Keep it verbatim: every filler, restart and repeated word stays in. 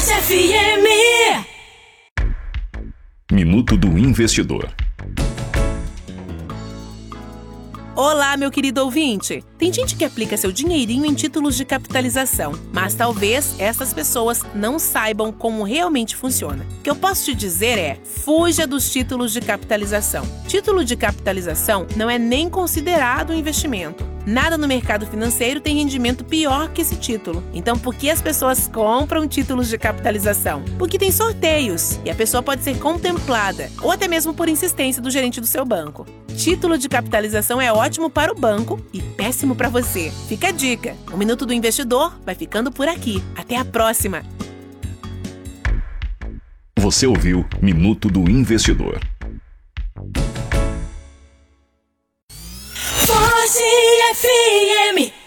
Forte F M. Minuto do Investidor. Olá, meu querido ouvinte! Tem gente que aplica seu dinheirinho em títulos de capitalização, mas talvez essas pessoas não saibam como realmente funciona. O que eu posso te dizer é, fuja dos títulos de capitalização. Título de capitalização não é nem considerado um investimento. Nada no mercado financeiro tem rendimento pior que esse título. Então, por que as pessoas compram títulos de capitalização? Porque tem sorteios e a pessoa pode ser contemplada, ou até mesmo por insistência do gerente do seu banco. Título de capitalização é ótimo para o banco e péssimo para você. Fica a dica. O Minuto do Investidor vai ficando por aqui. Até a próxima. Você ouviu Minuto do Investidor. Forte F M.